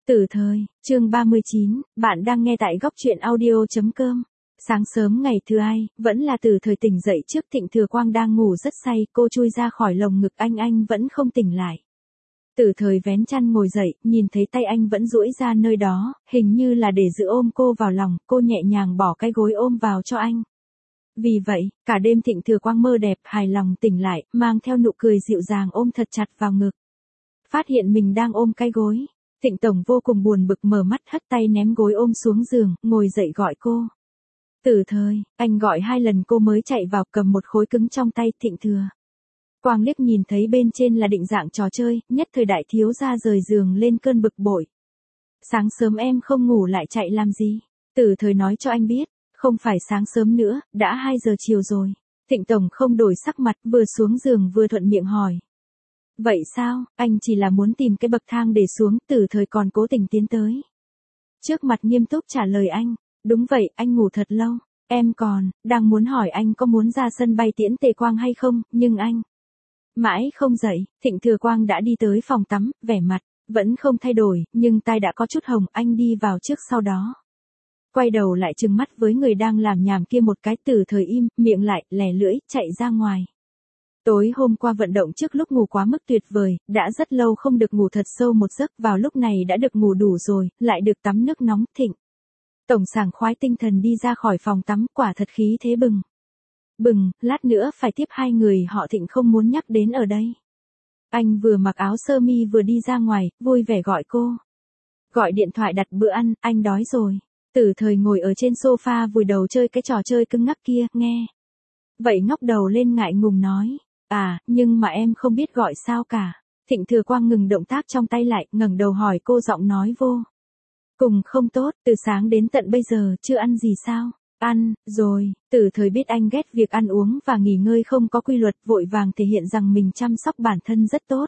Tử thời, chương 39, bạn đang nghe tại góc truyện audio.com. Sáng sớm ngày thứ hai, vẫn là Tử thời tỉnh dậy trước Thịnh Thừa Quang đang ngủ rất say, cô chui ra khỏi lồng ngực anh vẫn không tỉnh lại. Tử thời vén chăn ngồi dậy, nhìn thấy tay anh vẫn duỗi ra nơi đó, hình như là để giữ ôm cô vào lòng, cô nhẹ nhàng bỏ cái gối ôm vào cho anh. Vì vậy, cả đêm Thịnh Thừa Quang mơ đẹp, hài lòng tỉnh lại, mang theo nụ cười dịu dàng ôm thật chặt vào ngực. Phát hiện mình đang ôm cái gối. Thịnh Tổng vô cùng buồn bực mở mắt hất tay ném gối ôm xuống giường, ngồi dậy gọi cô. Tử thời, anh gọi 2 lần cô mới chạy vào cầm một khối cứng trong tay. Thịnh Thừa Quang liếc nhìn thấy bên trên là định dạng trò chơi, nhất thời đại thiếu gia rời giường lên cơn bực bội. Sáng sớm em không ngủ lại chạy làm gì? Tử thời nói cho anh biết, không phải sáng sớm nữa, đã 2 giờ chiều rồi. Thịnh Tổng không đổi sắc mặt, vừa xuống giường vừa thuận miệng hỏi. Vậy sao, anh chỉ là muốn tìm cái bậc thang để xuống, Tử thời còn cố tình tiến tới. Trước mặt nghiêm túc trả lời anh, đúng vậy, anh ngủ thật lâu, em đang muốn hỏi anh có muốn ra sân bay tiễn Tề Quang hay không, nhưng anh mãi không dậy. Thịnh Thừa Quang đã đi tới phòng tắm, vẻ mặt vẫn không thay đổi, nhưng tai đã có chút hồng, anh đi vào trước sau đó. Quay đầu lại trừng mắt với người đang làm nhảm kia một cái. Tử thời im, miệng lại, lẻ lưỡi, chạy ra ngoài. Tối hôm qua vận động trước lúc ngủ quá mức tuyệt vời, đã rất lâu không được ngủ thật sâu một giấc, vào lúc này đã được ngủ đủ rồi, lại được tắm nước nóng. Thịnh Tổng sảng khoái tinh thần đi ra khỏi phòng tắm, quả thật khí thế bừng, lát nữa phải tiếp 2 người họ Thịnh không muốn nhắc đến ở đây. Anh vừa mặc áo sơ mi vừa đi ra ngoài, vui vẻ gọi cô. Gọi điện thoại đặt bữa ăn, anh đói rồi. Tử thời ngồi ở trên sofa vùi đầu chơi cái trò chơi cứng ngắc kia, nghe. Vậy ngóc đầu lên ngại ngùng nói. À, nhưng mà em không biết gọi sao cả. Thịnh Thừa Quang ngừng động tác trong tay lại, ngẩng đầu hỏi cô, giọng nói vô cùng không tốt, từ sáng đến tận bây giờ chưa ăn gì sao? Ăn rồi. Tử thời biết anh ghét việc ăn uống và nghỉ ngơi không có quy luật, vội vàng thể hiện rằng mình chăm sóc bản thân rất tốt.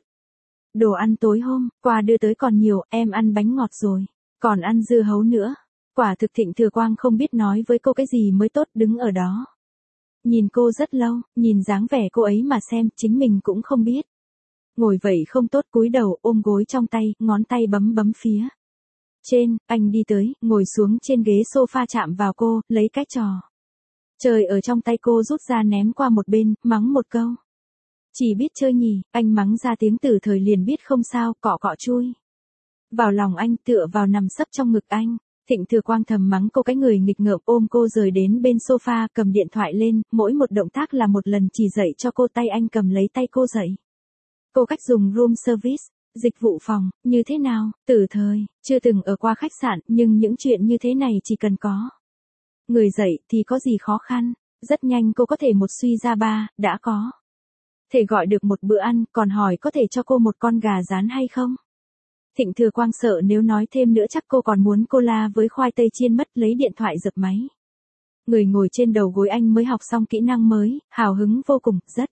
Đồ ăn tối hôm qua đưa tới còn nhiều, em ăn bánh ngọt rồi, còn ăn dưa hấu nữa. Quả thực Thịnh Thừa Quang không biết nói với cô cái gì mới tốt, đứng ở đó. Nhìn cô rất lâu, nhìn dáng vẻ cô ấy mà xem, chính mình cũng không biết. Ngồi vậy không tốt, cúi đầu, ôm gối trong tay, ngón tay bấm phía trên. Anh đi tới, ngồi xuống trên ghế sofa chạm vào cô, lấy cái trò chơi ở trong tay cô rút ra ném qua một bên, mắng một câu. Chỉ biết chơi nhỉ, anh mắng ra tiếng. Tử thời liền biết không sao, cọ chui vào lòng anh, tựa vào nằm sấp trong ngực anh. Thịnh Thừa Quang thầm mắng cô cái người nghịch ngợm, ôm cô rời đến bên sofa, cầm điện thoại lên, mỗi một động tác là một lần chỉ dạy cho cô. Tay anh cầm lấy tay cô dạy cô cách dùng room service, dịch vụ phòng, như thế nào. Tử thời chưa từng ở qua khách sạn, nhưng những chuyện như thế này chỉ cần có người dạy thì có gì khó khăn. Rất nhanh cô có thể một suy ra ba, đã có thể gọi được một bữa ăn, còn hỏi có thể cho cô một con gà rán hay không. Thịnh Thừa Quang sợ nếu nói thêm nữa chắc cô còn muốn cola với khoai tây chiên mất, lấy điện thoại giật máy. Người ngồi trên đầu gối anh mới học xong kỹ năng mới, hào hứng vô cùng, rất.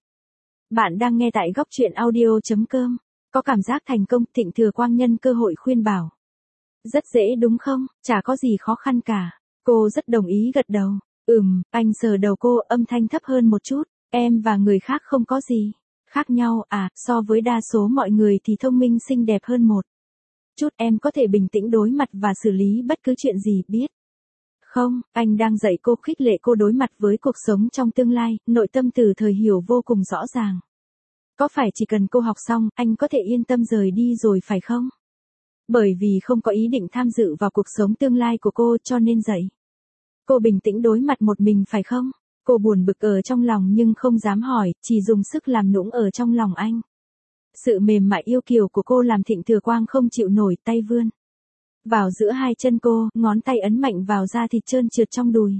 Bạn đang nghe tại góc truyện audio.com. Có cảm giác thành công, Thịnh Thừa Quang nhân cơ hội khuyên bảo. Rất dễ đúng không, chả có gì khó khăn cả. Cô rất đồng ý gật đầu. Anh sờ đầu cô, âm thanh thấp hơn một chút. Em và người khác không có gì khác nhau à, so với đa số mọi người thì thông minh xinh đẹp hơn một chút, em có thể bình tĩnh đối mặt và xử lý bất cứ chuyện gì, biết không? Anh đang dạy cô, khích lệ cô đối mặt với cuộc sống trong tương lai, nội tâm Tử thời hiểu vô cùng rõ ràng. Có phải chỉ cần cô học xong, anh có thể yên tâm rời đi rồi phải không? Bởi vì không có ý định tham dự vào cuộc sống tương lai của cô cho nên dạy cô bình tĩnh đối mặt một mình phải không? Cô buồn bực ở trong lòng nhưng không dám hỏi, chỉ dùng sức làm nũng ở trong lòng anh. Sự mềm mại yêu kiều của cô làm Thịnh Thừa Quang không chịu nổi, tay vươn vào giữa 2 chân cô, ngón tay ấn mạnh vào da thịt trơn trượt trong đùi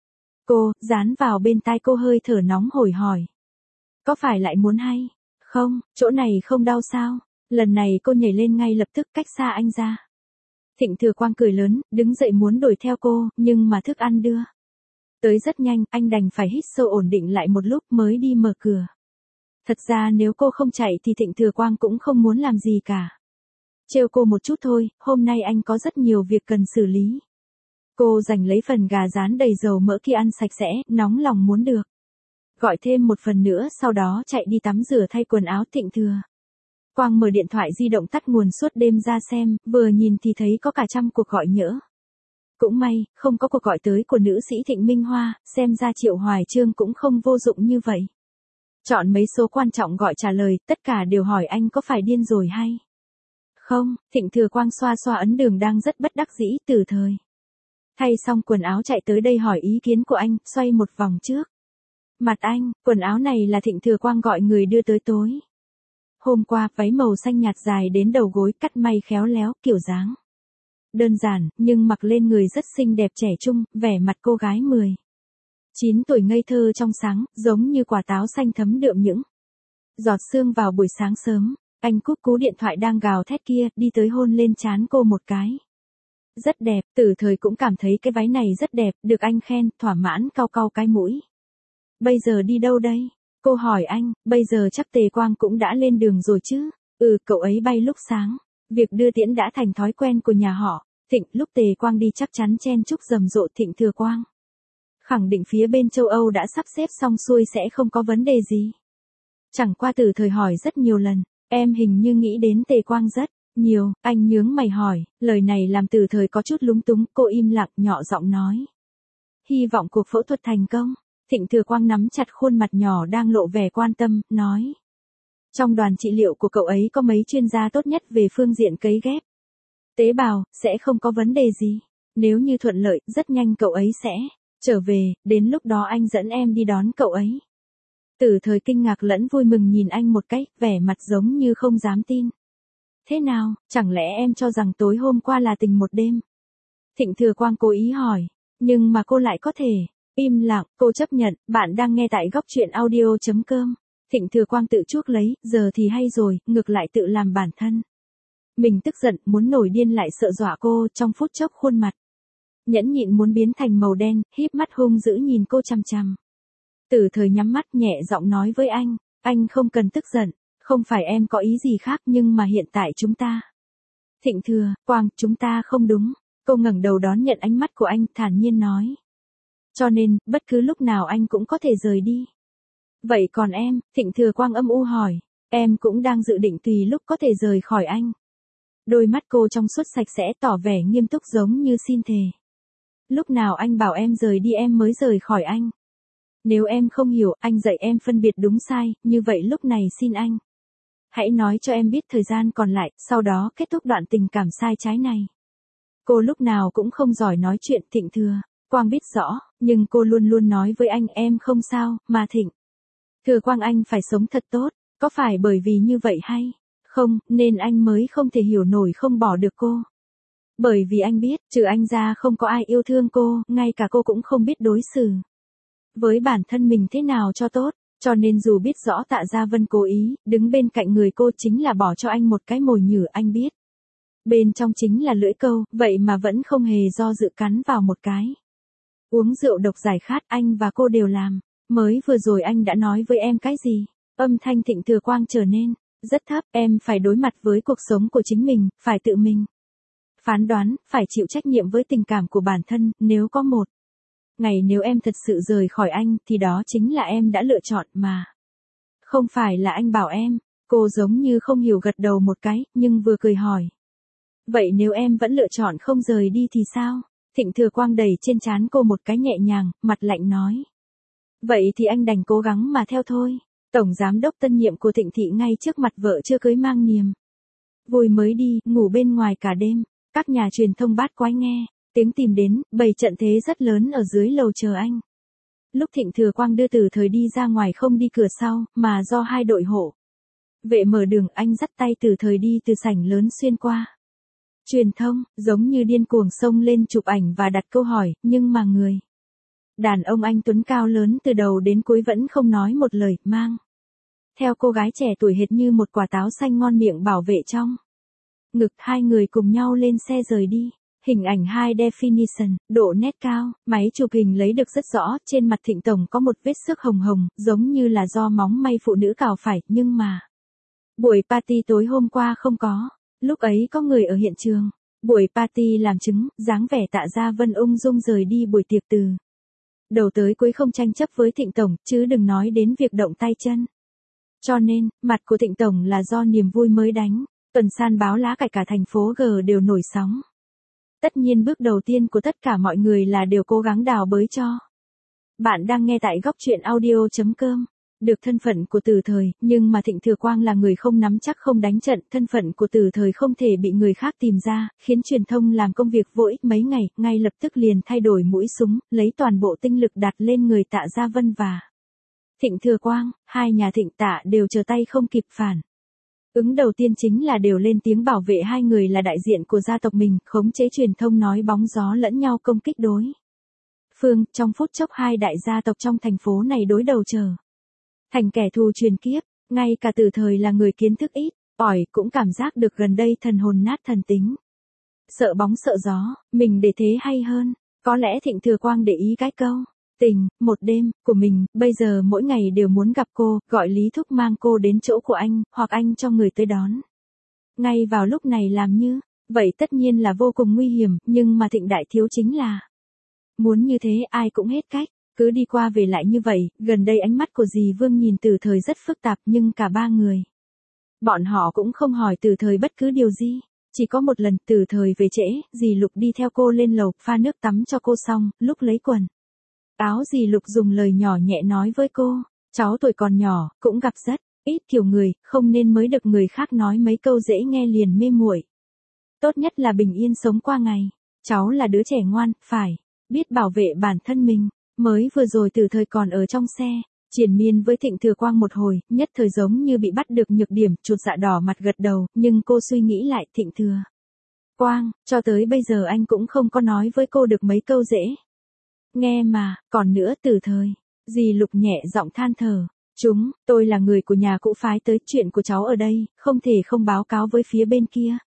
cô, dán vào bên tai cô, hơi thở nóng hổi hỏi. Có phải lại muốn hay không, chỗ này không đau sao? Lần này cô nhảy lên ngay lập tức, cách xa anh ra. Thịnh Thừa Quang cười lớn, đứng dậy muốn đuổi theo cô, nhưng mà thức ăn đưa tới rất nhanh, anh đành phải hít sâu ổn định lại một lúc mới đi mở cửa. Thật ra nếu cô không chạy thì Thịnh Thừa Quang cũng không muốn làm gì cả. Trêu cô một chút thôi, hôm nay anh có rất nhiều việc cần xử lý. Cô giành lấy phần gà rán đầy dầu mỡ kia ăn sạch sẽ, nóng lòng muốn được gọi thêm một phần nữa, sau đó chạy đi tắm rửa thay quần áo. Thịnh Thừa Quang mở điện thoại di động tắt nguồn suốt đêm ra xem, vừa nhìn thì thấy có cả trăm cuộc gọi nhỡ. Cũng may, không có cuộc gọi tới của nữ sĩ Thịnh Minh Hoa, xem ra Triệu Hoài Chương cũng không vô dụng như vậy. Chọn mấy số quan trọng gọi trả lời, tất cả đều hỏi anh có phải điên rồi hay không. Thịnh Thừa Quang xoa xoa ấn đường đang rất bất đắc dĩ. Từ Thời thay xong quần áo chạy tới đây hỏi ý kiến của anh, xoay một vòng trước mặt anh. Quần áo này là Thịnh Thừa Quang gọi người đưa tới tối hôm qua, váy màu xanh nhạt dài đến đầu gối, cắt may khéo léo, kiểu dáng đơn giản, nhưng mặc lên người rất xinh đẹp trẻ trung, vẻ mặt cô gái 19 tuổi ngây thơ trong sáng, giống như quả táo xanh thấm đượm những giọt sương vào buổi sáng sớm. Anh cúp cú điện thoại đang gào thét kia, đi tới hôn lên trán cô một cái. Rất đẹp. Từ Thời cũng cảm thấy cái váy này rất đẹp, được anh khen, thỏa mãn cau cau cái mũi. Bây giờ đi đâu đây? Cô hỏi anh. Bây giờ chắc Tề Quang cũng đã lên đường rồi chứ? Cậu ấy bay lúc sáng. Việc đưa tiễn đã thành thói quen của nhà họ Thịnh. Lúc Tề Quang đi chắc chắn chen chúc rầm rộ. Thịnh Thừa Quang khẳng định phía bên châu Âu đã sắp xếp xong xuôi, sẽ không có vấn đề gì. Chẳng qua Từ Thời hỏi rất nhiều lần, em hình như nghĩ đến Tề Quang rất nhiều. Anh nhướng mày hỏi, lời này làm Từ Thời có chút lúng túng. Cô im lặng, nhỏ giọng nói, hy vọng cuộc phẫu thuật thành công. Thịnh Thừa Quang nắm chặt khuôn mặt nhỏ đang lộ vẻ quan tâm, nói, trong đoàn trị liệu của cậu ấy có mấy chuyên gia tốt nhất về phương diện cấy ghép tế bào, sẽ không có vấn đề gì. Nếu như thuận lợi, rất nhanh cậu ấy sẽ trở về, đến lúc đó anh dẫn em đi đón cậu ấy. Từ Thời kinh ngạc lẫn vui mừng nhìn anh một cái, vẻ mặt giống như không dám tin. Thế nào, chẳng lẽ em cho rằng tối hôm qua là tình một đêm? Thịnh Thừa Quang cố ý hỏi, nhưng mà cô lại có thể im lặng. Cô chấp nhận. Bạn đang nghe tại góc truyện audio.com. Thịnh Thừa Quang tự chuốc lấy, giờ thì hay rồi, ngược lại tự làm bản thân mình tức giận, muốn nổi điên lại sợ dọa cô. Trong phút chốc khuôn mặt nhẫn nhịn muốn biến thành màu đen, híp mắt hung dữ nhìn cô chằm chằm. Từ Thời nhắm mắt nhẹ giọng nói với anh không cần tức giận, không phải em có ý gì khác, nhưng mà hiện tại chúng ta. Thịnh Thừa Quang, chúng ta không đúng. Cô ngẩng đầu đón nhận ánh mắt của anh, thản nhiên nói. Cho nên, bất cứ lúc nào anh cũng có thể rời đi. Vậy còn em? Thịnh Thừa Quang âm u hỏi. Em cũng đang dự định tùy lúc có thể rời khỏi anh. Đôi mắt cô trong suốt sạch sẽ, tỏ vẻ nghiêm túc giống như xin thề. Lúc nào anh bảo em rời đi em mới rời khỏi anh. Nếu em không hiểu, anh dạy em phân biệt đúng sai, như vậy lúc này xin anh hãy nói cho em biết thời gian còn lại, sau đó kết thúc đoạn tình cảm sai trái này. Cô lúc nào cũng không giỏi nói chuyện. Thịnh Thừa Quang biết rõ, nhưng cô luôn luôn nói với anh em không sao, mà Thịnh Thừa Quang anh phải sống thật tốt. Có phải bởi vì như vậy hay không, nên anh mới không thể hiểu nổi không bỏ được cô. Bởi vì anh biết, trừ anh ra không có ai yêu thương cô, ngay cả cô cũng không biết đối xử với bản thân mình thế nào cho tốt. Cho nên dù biết rõ Tạ Gia Vân cố ý đứng bên cạnh người cô chính là bỏ cho anh một cái mồi nhử, anh biết bên trong chính là lưỡi câu, vậy mà vẫn không hề do dự cắn vào một cái. Uống rượu độc giải khát, anh và cô đều làm. Mới vừa rồi anh đã nói với em cái gì? Âm thanh Thịnh Thừa Quang trở nên rất thấp. Em phải đối mặt với cuộc sống của chính mình, phải tự mình phán đoán, phải chịu trách nhiệm với tình cảm của bản thân. Nếu có một ngày nếu em thật sự rời khỏi anh, thì đó chính là em đã lựa chọn mà. Không phải là anh bảo em. Cô giống như không hiểu gật đầu một cái, nhưng vừa cười hỏi. Vậy nếu em vẫn lựa chọn không rời đi thì sao? Thịnh Thừa Quang đẩy trên trán cô một cái nhẹ nhàng, mặt lạnh nói. Vậy thì anh đành cố gắng mà theo thôi. Tổng giám đốc tân nhiệm của Thịnh thị ngay trước mặt vợ chưa cưới mang niềm vui mới đi, ngủ bên ngoài cả đêm. Các nhà truyền thông bát quái nghe tiếng tìm đến, bày trận thế rất lớn ở dưới lầu chờ anh. Lúc Thịnh Thừa Quang đưa Từ Thời đi ra ngoài không đi cửa sau, mà do hai đội hộ vệ mở đường, anh dắt tay Từ Thời đi từ sảnh lớn xuyên qua truyền thông, giống như điên cuồng xông lên chụp ảnh và đặt câu hỏi, nhưng mà người đàn ông anh tuấn cao lớn từ đầu đến cuối vẫn không nói một lời, mang theo cô gái trẻ tuổi hệt như một quả táo xanh ngon miệng bảo vệ trong ngực. Hai người cùng nhau lên xe rời đi. Hình ảnh high definition, độ nét cao, máy chụp hình lấy được rất rõ. Trên mặt Thịnh tổng có một vết xước hồng hồng, giống như là do móng may phụ nữ cào phải, nhưng mà buổi party tối hôm qua không có. Lúc ấy có người ở hiện trường buổi party làm chứng, dáng vẻ Tạ Gia Vân ung dung rời đi buổi tiệc từ đầu tới cuối không tranh chấp với Thịnh tổng, chứ đừng nói đến việc động tay chân. Cho nên, mặt của Thịnh Tổng là do niềm vui mới đánh. Tuần san báo lá cải cả thành phố G đều nổi sóng. Tất nhiên bước đầu tiên của tất cả mọi người là đều cố gắng đào bới cho. Bạn đang nghe tại góc truyện audio.com. Được thân phận của Từ Thời, nhưng mà Thịnh Thừa Quang là người không nắm chắc không đánh trận, thân phận của Từ Thời không thể bị người khác tìm ra, khiến truyền thông làm công việc vội mấy ngày, ngay lập tức liền thay đổi mũi súng, lấy toàn bộ tinh lực đặt lên người Tạ Gia Vân và Thịnh Thừa Quang, hai nhà Thịnh Tạ đều chờ tay không kịp phản. Ứng đầu tiên chính là đều lên tiếng bảo vệ hai người là đại diện của gia tộc mình, khống chế truyền thông nói bóng gió lẫn nhau công kích đối phương, trong phút chốc hai đại gia tộc trong thành phố này đối đầu trở thành kẻ thù truyền kiếp, ngay cả Từ Thời là người kiến thức ít, ỏi cũng cảm giác được gần đây thần hồn nát thần tính. Sợ bóng sợ gió, mình để thế hay hơn, có lẽ Thịnh Thừa Quang để ý cái câu tình, một đêm, của mình, bây giờ mỗi ngày đều muốn gặp cô, gọi Lý Thúc mang cô đến chỗ của anh, hoặc anh cho người tới đón. Ngay vào lúc này làm như, vậy tất nhiên là vô cùng nguy hiểm, nhưng mà Thịnh đại thiếu chính là muốn như thế ai cũng hết cách, cứ đi qua về lại như vậy, gần đây ánh mắt của dì Vương nhìn Từ Thời rất phức tạp nhưng cả ba người. Bọn họ cũng không hỏi Từ Thời bất cứ điều gì. Chỉ có một lần Từ Thời về trễ, dì Lục đi theo cô lên lầu, pha nước tắm cho cô xong, lúc lấy quần áo dì Lục dùng lời nhỏ nhẹ nói với cô, cháu tuổi còn nhỏ, cũng gặp rất ít kiểu người, không nên mới được người khác nói mấy câu dễ nghe liền mê muội. Tốt nhất là bình yên sống qua ngày, cháu là đứa trẻ ngoan, phải biết bảo vệ bản thân mình. Mới vừa rồi Từ Thời còn ở trong xe, triền miên với Thịnh Thừa Quang một hồi, nhất thời giống như bị bắt được nhược điểm, chột dạ đỏ mặt gật đầu, nhưng cô suy nghĩ lại, Thịnh Thừa Quang, cho tới bây giờ anh cũng không có nói với cô được mấy câu dễ nghe mà, còn nữa Từ Thời, dì Lục nhẹ giọng than thở, tôi là người của nhà cũ phái tới, chuyện của cháu ở đây, không thể không báo cáo với phía bên kia.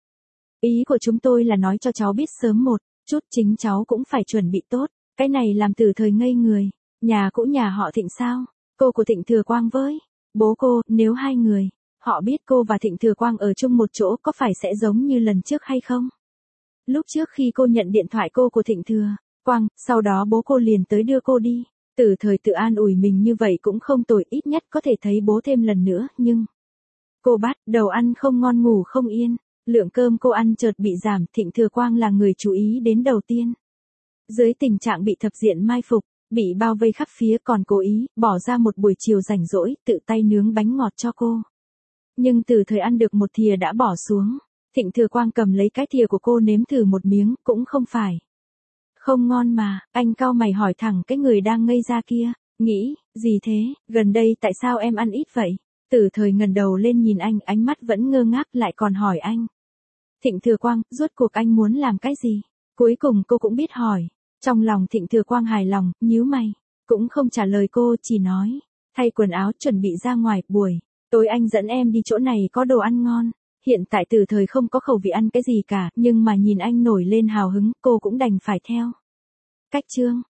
Ý của chúng tôi là nói cho cháu biết sớm một chút, chính cháu cũng phải chuẩn bị tốt. Cái này làm Từ Thời ngây người, nhà cũ nhà họ Thịnh sao? Cô của Thịnh Thừa Quang với bố cô, nếu hai người, họ biết cô và Thịnh Thừa Quang ở chung một chỗ có phải sẽ giống như lần trước hay không? Lúc trước khi cô nhận điện thoại cô của Thịnh Thừa Quang, sau đó bố cô liền tới đưa cô đi. Từ Thời tự an ủi mình như vậy cũng không tồi, ít nhất có thể thấy bố thêm lần nữa, nhưng cô bắt đầu ăn không ngon ngủ không yên, lượng cơm cô ăn chợt bị giảm, Thịnh Thừa Quang là người chú ý đến đầu tiên. Dưới tình trạng bị thập diện mai phục, bị bao vây khắp phía còn cố ý, bỏ ra một buổi chiều rảnh rỗi, tự tay nướng bánh ngọt cho cô. Nhưng Từ Thời ăn được một thìa đã bỏ xuống, Thịnh Thừa Quang cầm lấy cái thìa của cô nếm thử một miếng, cũng không phải không ngon mà, anh cau mày hỏi thẳng cái người đang ngây ra kia, nghĩ, gì thế, gần đây tại sao em ăn ít vậy? Từ Thời ngẩng đầu lên nhìn anh, ánh mắt vẫn ngơ ngác lại còn hỏi anh. Thịnh Thừa Quang, rốt cuộc anh muốn làm cái gì? Cuối cùng cô cũng biết hỏi. Trong lòng Thịnh Thừa Quang hài lòng, nhíu mày, cũng không trả lời cô, chỉ nói, thay quần áo chuẩn bị ra ngoài, buổi tối anh dẫn em đi chỗ này có đồ ăn ngon. Hiện tại Từ Thời không có khẩu vị ăn cái gì cả, nhưng mà nhìn anh nổi lên hào hứng, cô cũng đành phải theo cách chương.